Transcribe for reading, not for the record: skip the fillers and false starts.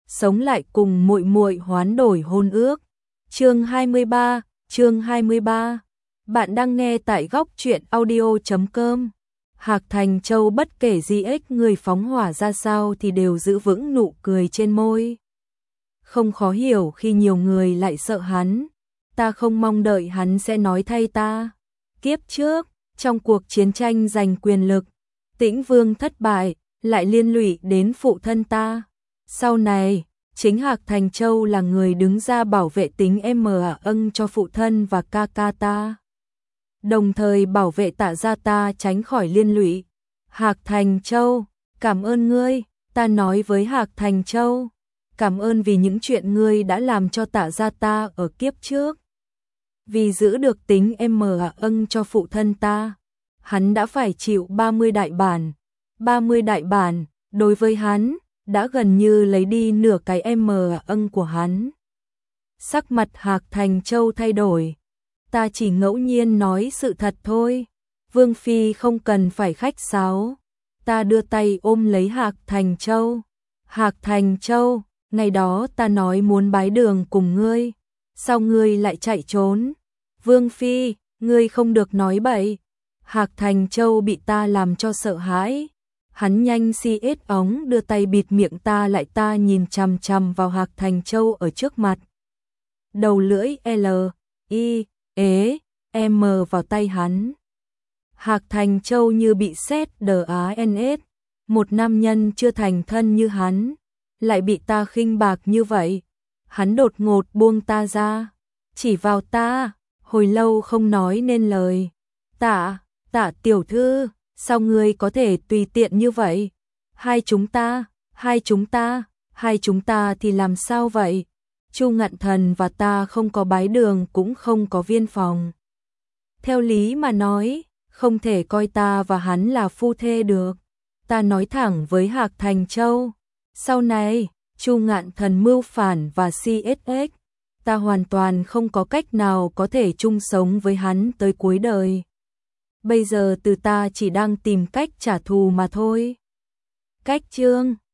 sống lại cùng muội muội hoán đổi hôn ước. Chương 23. Bạn đang nghe tại góc truyện audio.com. Hạc Thành Châu bất kể GX người phóng hỏa ra sao thì đều giữ vững nụ cười trên môi. Không khó hiểu khi nhiều người lại sợ hắn. Ta không mong đợi hắn sẽ nói thay ta. Kiếp trước, trong cuộc chiến tranh giành quyền lực, Tĩnh Vương thất bại, lại liên lụy đến phụ thân ta. Sau này, chính Hạc Thành Châu là người đứng ra bảo vệ tính ân cho phụ thân và ca ca ta. Đồng thời bảo vệ Tạ gia ta tránh khỏi liên lụy. Hạc Thành Châu, cảm ơn ngươi, ta nói với Hạc Thành Châu. Cảm ơn vì những chuyện ngươi đã làm cho Tạ gia ta ở kiếp trước. Vì giữ được tính ân cho phụ thân ta, hắn đã phải chịu 30 đại bản. 30 đại bản, đối với hắn, đã gần như lấy đi nửa cái ân của hắn. Sắc mặt Hạc Thành Châu thay đổi. Ta chỉ ngẫu nhiên nói sự thật thôi. Vương Phi không cần phải khách sáo. Ta đưa tay ôm lấy Hạc Thành Châu. Hạc Thành Châu, ngày đó ta nói muốn bái đường cùng ngươi. Sao ngươi lại chạy trốn? Vương Phi, ngươi không được nói bậy. Hạc Thành Châu bị ta làm cho sợ hãi. Hắn nhanh xiết ống đưa tay bịt miệng ta lại, ta nhìn chằm chằm vào Hạc Thành Châu ở trước mặt. Đầu lưỡi M vào tay hắn. Hạc Thành Châu như bị sét DANS. Một nam nhân chưa thành thân như hắn, lại bị ta khinh bạc như vậy. Hắn đột ngột buông ta ra, chỉ vào ta, hồi lâu không nói nên lời. Tạ tiểu thư, sao ngươi có thể tùy tiện như vậy? Hai chúng ta thì làm sao vậy? Chu Ngạn Thần và ta không có bái đường cũng không có viên phòng. Theo lý mà nói, không thể coi ta và hắn là phu thê được. Ta nói thẳng với Hạc Thành Châu. Sau này, Chu Ngạn Thần mưu phản và CSX, ta hoàn toàn không có cách nào có thể chung sống với hắn tới cuối đời. Bây giờ từ ta chỉ đang tìm cách trả thù mà thôi. Cách chương